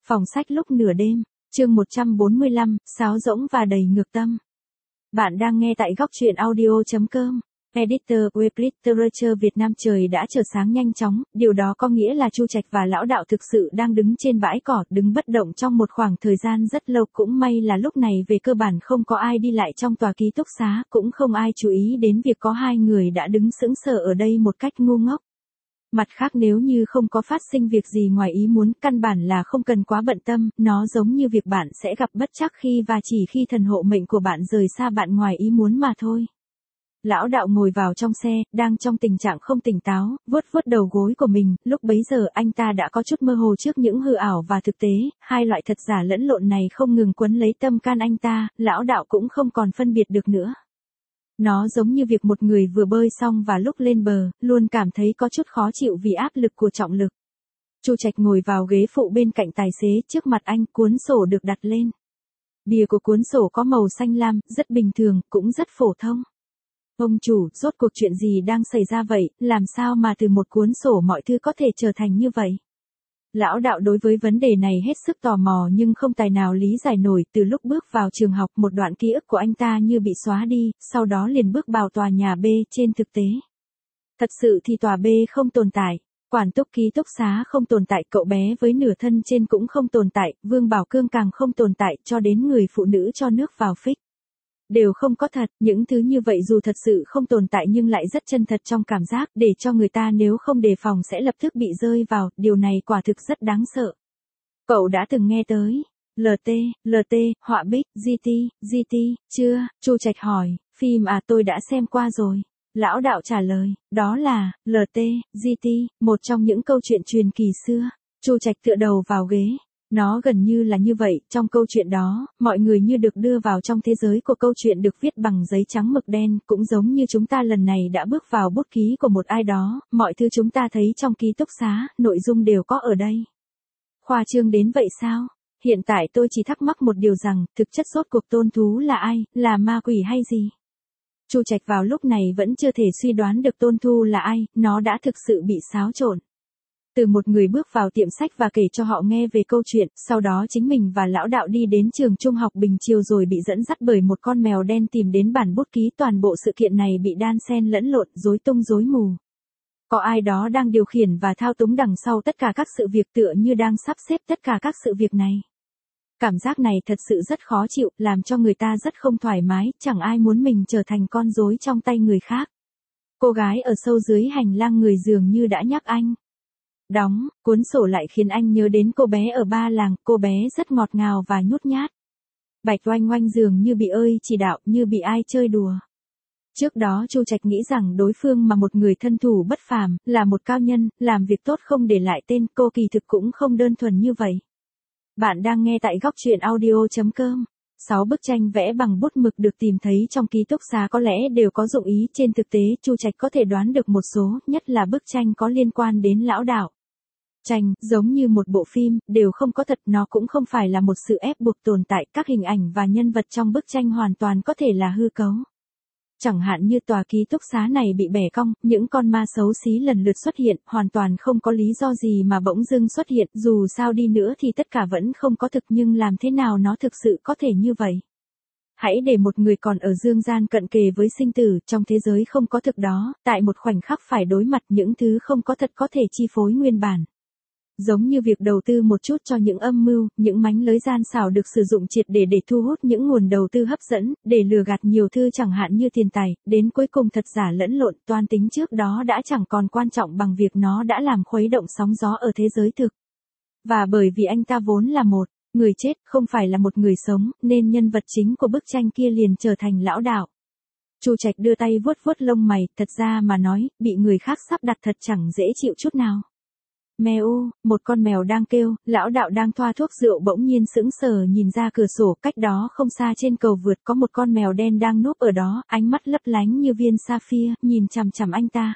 Phòng sách lúc nửa đêm, chương 145, sáo rỗng và đầy ngược tâm. Bạn đang nghe tại góc truyện audio.com. Editor Web Literature Việt Nam. Trời đã trở sáng nhanh chóng, điều đó có nghĩa là Chu Trạch và lão đạo thực sự đang đứng trên bãi cỏ, đứng bất động trong một khoảng thời gian rất lâu. Cũng may là lúc này về cơ bản không có ai đi lại trong tòa ký túc xá, cũng không ai chú ý đến việc có hai người đã đứng sững sờ ở đây một cách ngu ngốc. Mặt khác, nếu như không có phát sinh việc gì ngoài ý muốn, căn bản là không cần quá bận tâm, nó giống như việc bạn sẽ gặp bất trắc khi và chỉ khi thần hộ mệnh của bạn rời xa bạn ngoài ý muốn mà thôi. Lão đạo ngồi vào trong xe, đang trong tình trạng không tỉnh táo, vuốt vuốt đầu gối của mình, lúc bấy giờ anh ta đã có chút mơ hồ trước những hư ảo và thực tế, hai loại thật giả lẫn lộn này không ngừng quấn lấy tâm can anh ta, lão đạo cũng không còn phân biệt được nữa. Nó giống như việc một người vừa bơi xong và lúc lên bờ, luôn cảm thấy có chút khó chịu vì áp lực của trọng lực. Chu Trạch ngồi vào ghế phụ bên cạnh tài xế, trước mặt anh cuốn sổ được đặt lên. Bìa của cuốn sổ có màu xanh lam, rất bình thường, cũng rất phổ thông. Ông chủ, rốt cuộc chuyện gì đang xảy ra vậy, làm sao mà từ một cuốn sổ mọi thứ có thể trở thành như vậy? Lão đạo đối với vấn đề này hết sức tò mò nhưng không tài nào lý giải nổi. Từ lúc bước vào trường học, một đoạn ký ức của anh ta như bị xóa đi, sau đó liền bước vào tòa nhà B. Trên thực tế, thật sự thì tòa B không tồn tại, quản túc ký túc xá không tồn tại, cậu bé với nửa thân trên cũng không tồn tại, Vương Bảo Cương càng không tồn tại, cho đến người phụ nữ cho nước vào phích đều không có thật. Những thứ như vậy dù thật sự không tồn tại nhưng lại rất chân thật trong cảm giác, để cho người ta nếu không đề phòng sẽ lập tức bị rơi vào, điều này quả thực rất đáng sợ. Cậu đã từng nghe tới LT, họa bích, GT, chưa? Chu Trạch hỏi. Phim à, tôi đã xem qua rồi. Lão đạo trả lời, đó là LT, GT, một trong những câu chuyện truyền kỳ xưa. Chu Trạch tựa đầu vào ghế. Nó gần như là như vậy, trong câu chuyện đó, mọi người như được đưa vào trong thế giới của câu chuyện được viết bằng giấy trắng mực đen, cũng giống như chúng ta lần này đã bước vào bút ký của một ai đó, mọi thứ chúng ta thấy trong ký túc xá, nội dung đều có ở đây. Khoa trương đến vậy sao? Hiện tại tôi chỉ thắc mắc một điều rằng, thực chất rốt cuộc Tôn Thú là ai, là ma quỷ hay gì? Chu Trạch vào lúc này vẫn chưa thể suy đoán được Tôn Thu là ai, nó đã thực sự bị xáo trộn. Từ một người bước vào tiệm sách và kể cho họ nghe về câu chuyện, sau đó chính mình và lão đạo đi đến trường trung học Bình Chiêu rồi bị dẫn dắt bởi một con mèo đen tìm đến bản bút ký. Toàn bộ sự kiện này bị đan xen lẫn lộn, rối tung rối mù. Có ai đó đang điều khiển và thao túng đằng sau tất cả các sự việc, tựa như đang sắp xếp tất cả các sự việc này. Cảm giác này thật sự rất khó chịu, làm cho người ta rất không thoải mái, chẳng ai muốn mình trở thành con rối trong tay người khác. Cô gái ở sâu dưới hành lang người dường như đã nhắc anh. Đóng, cuốn sổ lại khiến anh nhớ đến cô bé ở Ba Làng, cô bé rất ngọt ngào và nhút nhát. Bạch Oanh Oanh dường như bị chỉ đạo, như bị ai chơi đùa. Trước đó Chu Trạch nghĩ rằng đối phương mà một người thân thủ bất phàm, là một cao nhân, làm việc tốt không để lại tên, cô kỳ thực cũng không đơn thuần như vậy. Bạn đang nghe tại góc truyện audio.com. 6 bức tranh vẽ bằng bút mực được tìm thấy trong ký túc xá có lẽ đều có dụng ý. Trên thực tế, Chu Trạch có thể đoán được một số, nhất là bức tranh có liên quan đến lão đạo. Tranh, giống như một bộ phim, đều không có thật, nó cũng không phải là một sự ép buộc tồn tại, các hình ảnh và nhân vật trong bức tranh hoàn toàn có thể là hư cấu. Chẳng hạn như tòa ký túc xá này bị bẻ cong, những con ma xấu xí lần lượt xuất hiện, hoàn toàn không có lý do gì mà bỗng dưng xuất hiện, dù sao đi nữa thì tất cả vẫn không có thực, nhưng làm thế nào nó thực sự có thể như vậy? Hãy để một người còn ở dương gian cận kề với sinh tử, trong thế giới không có thực đó, tại một khoảnh khắc phải đối mặt những thứ không có thật có thể chi phối nguyên bản. Giống như việc đầu tư một chút cho những âm mưu, những mánh lới gian xảo được sử dụng triệt để thu hút những nguồn đầu tư hấp dẫn, để lừa gạt nhiều thứ chẳng hạn như tiền tài, đến cuối cùng thật giả lẫn lộn, toan tính trước đó đã chẳng còn quan trọng bằng việc nó đã làm khuấy động sóng gió ở thế giới thực. Và bởi vì anh ta vốn là một người chết, không phải là một người sống, nên nhân vật chính của bức tranh kia liền trở thành lão đạo. Chu Trạch đưa tay vuốt vuốt lông mày, thật ra mà nói, bị người khác sắp đặt thật chẳng dễ chịu chút nào. Mèo, một con mèo đang kêu, lão đạo đang thoa thuốc rượu bỗng nhiên sững sờ nhìn ra cửa sổ, cách đó không xa trên cầu vượt có một con mèo đen đang núp ở đó, ánh mắt lấp lánh như viên sapphire, nhìn chằm chằm anh ta.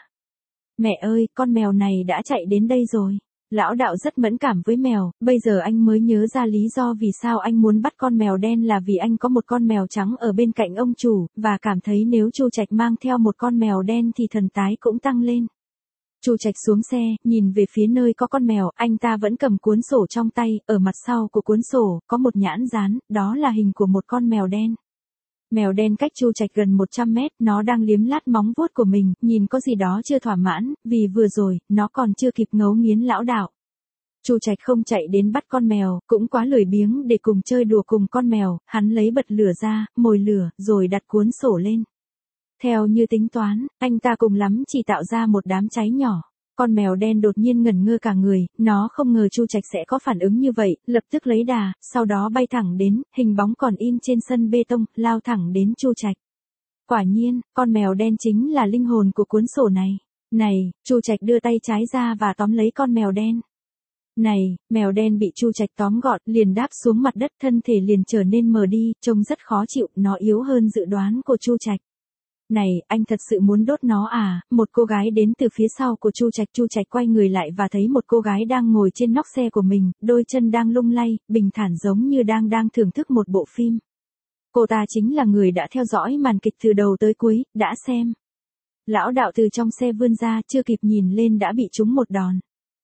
Mẹ ơi, con mèo này đã chạy đến đây rồi. Lão đạo rất mẫn cảm với mèo, bây giờ anh mới nhớ ra lý do vì sao anh muốn bắt con mèo đen là vì anh có một con mèo trắng ở bên cạnh ông chủ, và cảm thấy nếu Chu Trạch mang theo một con mèo đen thì thần tái cũng tăng lên. Chu Trạch xuống xe, nhìn về phía nơi có con mèo, anh ta vẫn cầm cuốn sổ trong tay, ở mặt sau của cuốn sổ, có một nhãn dán, đó là hình của một con mèo đen. Mèo đen cách Chu Trạch gần 100 mét, nó đang liếm lát móng vuốt của mình, nhìn có gì đó chưa thỏa mãn, vì vừa rồi, nó còn chưa kịp ngấu nghiến lão đạo. Chu Trạch không chạy đến bắt con mèo, cũng quá lười biếng để cùng chơi đùa cùng con mèo, hắn lấy bật lửa ra, mồi lửa, rồi đặt cuốn sổ lên. Theo như tính toán, anh ta cùng lắm chỉ tạo ra một đám cháy nhỏ. Con mèo đen đột nhiên ngẩn ngơ cả người, nó không ngờ Chu Trạch sẽ có phản ứng như vậy, lập tức lấy đà, sau đó bay thẳng đến, hình bóng còn in trên sân bê tông, lao thẳng đến Chu Trạch. Quả nhiên, con mèo đen chính là linh hồn của cuốn sổ này. Này, Chu Trạch đưa tay trái ra và tóm lấy con mèo đen. Này, mèo đen bị Chu Trạch tóm gọn, liền đáp xuống mặt đất, thân thể liền trở nên mờ đi, trông rất khó chịu, nó yếu hơn dự đoán của Chu Trạch. Này, anh thật sự muốn đốt nó à? Một cô gái đến từ phía sau của Chu Trạch quay người lại và thấy một cô gái đang ngồi trên nóc xe của mình, đôi chân đang lung lay, bình thản giống như đang thưởng thức một bộ phim. Cô ta chính là người đã theo dõi màn kịch từ đầu tới cuối, đã xem. Lão đạo từ trong xe vươn ra, chưa kịp nhìn lên đã bị trúng một đòn.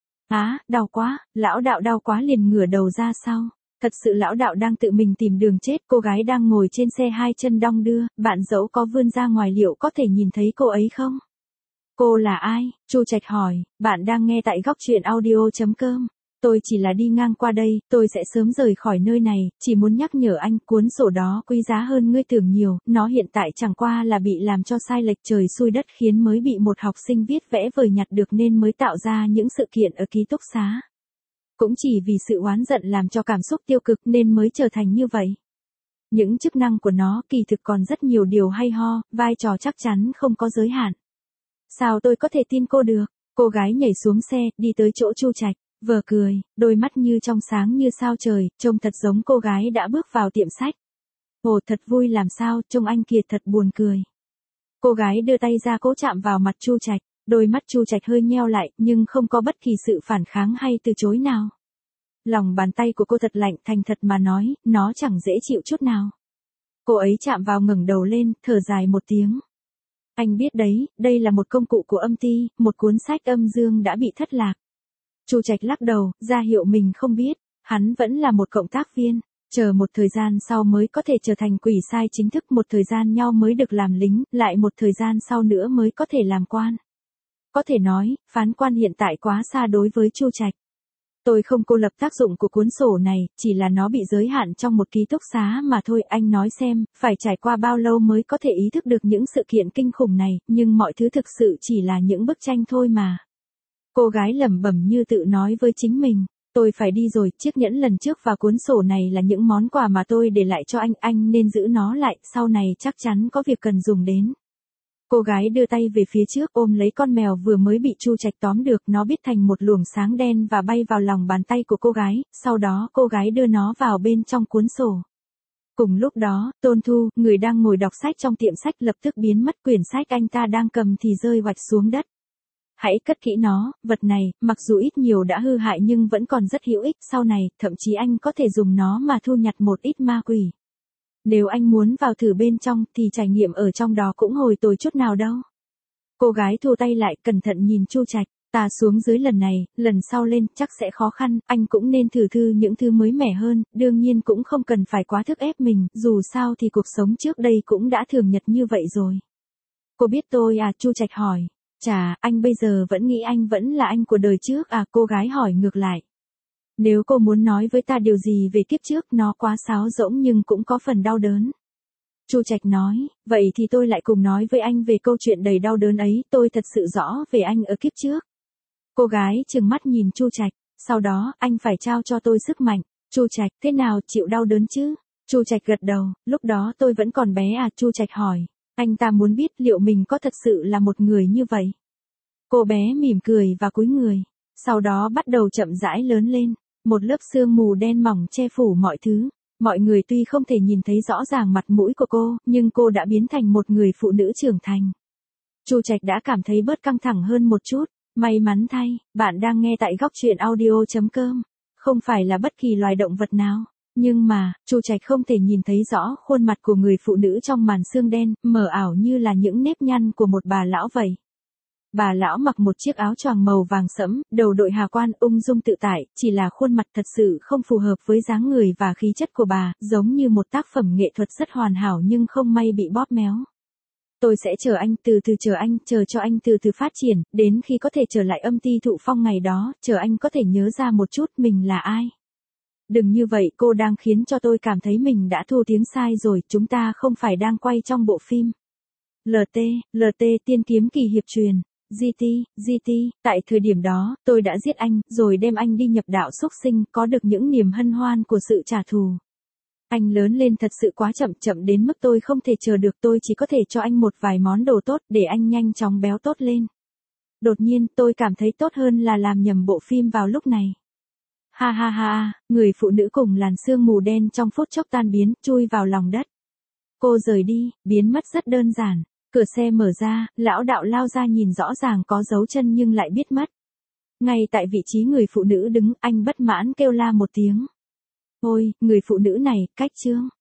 Á, đau quá, lão đạo đau quá liền ngửa đầu ra sau. Thật sự lão đạo đang tự mình tìm đường chết, cô gái đang ngồi trên xe hai chân đong đưa, bạn dẫu có vươn ra ngoài liệu có thể nhìn thấy cô ấy không? Cô là ai? Chu Trạch hỏi, bạn đang nghe tại góc truyện audio.com. Tôi chỉ là đi ngang qua đây, tôi sẽ sớm rời khỏi nơi này, chỉ muốn nhắc nhở anh, cuốn sổ đó quý giá hơn ngươi tưởng nhiều, nó hiện tại chẳng qua là bị làm cho sai lệch trời xui đất khiến mới bị một học sinh viết vẽ vời nhặt được nên mới tạo ra những sự kiện ở ký túc xá. Cũng chỉ vì sự oán giận làm cho cảm xúc tiêu cực nên mới trở thành như vậy. Những chức năng của nó kỳ thực còn rất nhiều điều hay ho, vai trò chắc chắn không có giới hạn. Sao tôi có thể tin cô được? Cô gái nhảy xuống xe, đi tới chỗ Chu Trạch, vừa cười, đôi mắt như trong sáng như sao trời, trông thật giống cô gái đã bước vào tiệm sách. Ồ, thật vui làm sao, trông anh kia thật buồn cười. Cô gái đưa tay ra cố chạm vào mặt Chu Trạch. Đôi mắt Chu Trạch hơi nheo lại, nhưng không có bất kỳ sự phản kháng hay từ chối nào. Lòng bàn tay của cô thật lạnh, thành thật mà nói, nó chẳng dễ chịu chút nào. Cô ấy chạm vào ngẩng đầu lên, thở dài một tiếng. Anh biết đấy, đây là một công cụ của âm ty, một cuốn sách âm dương đã bị thất lạc. Chu Trạch lắc đầu, ra hiệu mình không biết, hắn vẫn là một cộng tác viên. Chờ một thời gian sau mới có thể trở thành quỷ sai chính thức, một thời gian nhau mới được làm lính, lại một thời gian sau nữa mới có thể làm quan. Có thể nói, phán quan hiện tại quá xa đối với Chu Trạch. Tôi không cô lập tác dụng của cuốn sổ này, chỉ là nó bị giới hạn trong một ký túc xá mà thôi. Anh nói xem, phải trải qua bao lâu mới có thể ý thức được những sự kiện kinh khủng này, nhưng mọi thứ thực sự chỉ là những bức tranh thôi mà. Cô gái lẩm bẩm như tự nói với chính mình. Tôi phải đi rồi, chiếc nhẫn lần trước và cuốn sổ này là những món quà mà tôi để lại cho anh nên giữ nó lại, sau này chắc chắn có việc cần dùng đến. Cô gái đưa tay về phía trước ôm lấy con mèo vừa mới bị Chu Trạch tóm được, nó bít thành một luồng sáng đen và bay vào lòng bàn tay của cô gái, sau đó cô gái đưa nó vào bên trong cuốn sổ. Cùng lúc đó, Tôn Thu, người đang ngồi đọc sách trong tiệm sách lập tức biến mất, quyển sách anh ta đang cầm thì rơi oạch xuống đất. Hãy cất kỹ nó, vật này, mặc dù ít nhiều đã hư hại nhưng vẫn còn rất hữu ích, sau này, thậm chí anh có thể dùng nó mà thu nhặt một ít ma quỷ. Nếu anh muốn vào thử bên trong thì trải nghiệm ở trong đó cũng hồi tồi chút nào đâu. Cô gái thu tay lại, cẩn thận nhìn Chu Trạch, ta xuống dưới lần này, lần sau lên chắc sẽ khó khăn, anh cũng nên thử những thứ mới mẻ hơn, đương nhiên cũng không cần phải quá thúc ép mình, dù sao thì cuộc sống trước đây cũng đã thường nhật như vậy rồi. Cô biết tôi à? Chu Trạch hỏi. Chà, anh bây giờ vẫn nghĩ anh vẫn là anh của đời trước à? Cô gái hỏi ngược lại. Nếu cô muốn nói với ta điều gì về kiếp trước, nó quá sáo rỗng nhưng cũng có phần đau đớn. Chu Trạch nói, vậy thì tôi lại cùng nói với anh về câu chuyện đầy đau đớn ấy, tôi thật sự rõ về anh ở kiếp trước. Cô gái trừng mắt nhìn Chu Trạch, sau đó, anh phải trao cho tôi sức mạnh. Chu Trạch, thế nào, chịu đau đớn chứ? Chu Trạch gật đầu, lúc đó tôi vẫn còn bé à? Chu Trạch hỏi, anh ta muốn biết liệu mình có thật sự là một người như vậy. Cô bé mỉm cười và cúi người, sau đó bắt đầu chậm rãi lớn lên. Một lớp sương mù đen mỏng che phủ mọi thứ. Mọi người tuy không thể nhìn thấy rõ ràng mặt mũi của cô, nhưng cô đã biến thành một người phụ nữ trưởng thành. Chu Trạch đã cảm thấy bớt căng thẳng hơn một chút. May mắn thay, bạn đang nghe tại góc truyện audio.com. Không phải là bất kỳ loài động vật nào. Nhưng mà, Chu Trạch không thể nhìn thấy rõ khuôn mặt của người phụ nữ trong màn sương đen, mờ ảo như là những nếp nhăn của một bà lão vậy. Bà lão mặc một chiếc áo choàng màu vàng sẫm, đầu đội hà quan, ung dung tự tại, chỉ là khuôn mặt thật sự không phù hợp với dáng người và khí chất của bà, giống như một tác phẩm nghệ thuật rất hoàn hảo nhưng không may bị bóp méo. Tôi sẽ chờ anh, từ từ chờ anh, chờ cho anh từ từ phát triển, đến khi có thể trở lại âm ty thụ phong ngày đó, chờ anh có thể nhớ ra một chút mình là ai. Đừng như vậy, cô đang khiến cho tôi cảm thấy mình đã thu tiếng sai rồi, chúng ta không phải đang quay trong bộ phim. LT, tiên kiếm kỳ hiệp truyền. GT, tại thời điểm đó, tôi đã giết anh, rồi đem anh đi nhập đạo súc sinh, có được những niềm hân hoan của sự trả thù. Anh lớn lên thật sự quá chậm đến mức tôi không thể chờ được, tôi chỉ có thể cho anh một vài món đồ tốt để anh nhanh chóng béo tốt lên. Đột nhiên, tôi cảm thấy tốt hơn là làm nhầm bộ phim vào lúc này. Ha ha ha, người phụ nữ cùng làn sương mù đen trong phút chốc tan biến, chui vào lòng đất. Cô rời đi, biến mất rất đơn giản. Cửa xe mở ra, lão đạo lao ra nhìn rõ ràng có dấu chân nhưng lại biết mất. Ngay tại vị trí người phụ nữ đứng, anh bất mãn kêu la một tiếng. Ôi, người phụ nữ này, cách chương.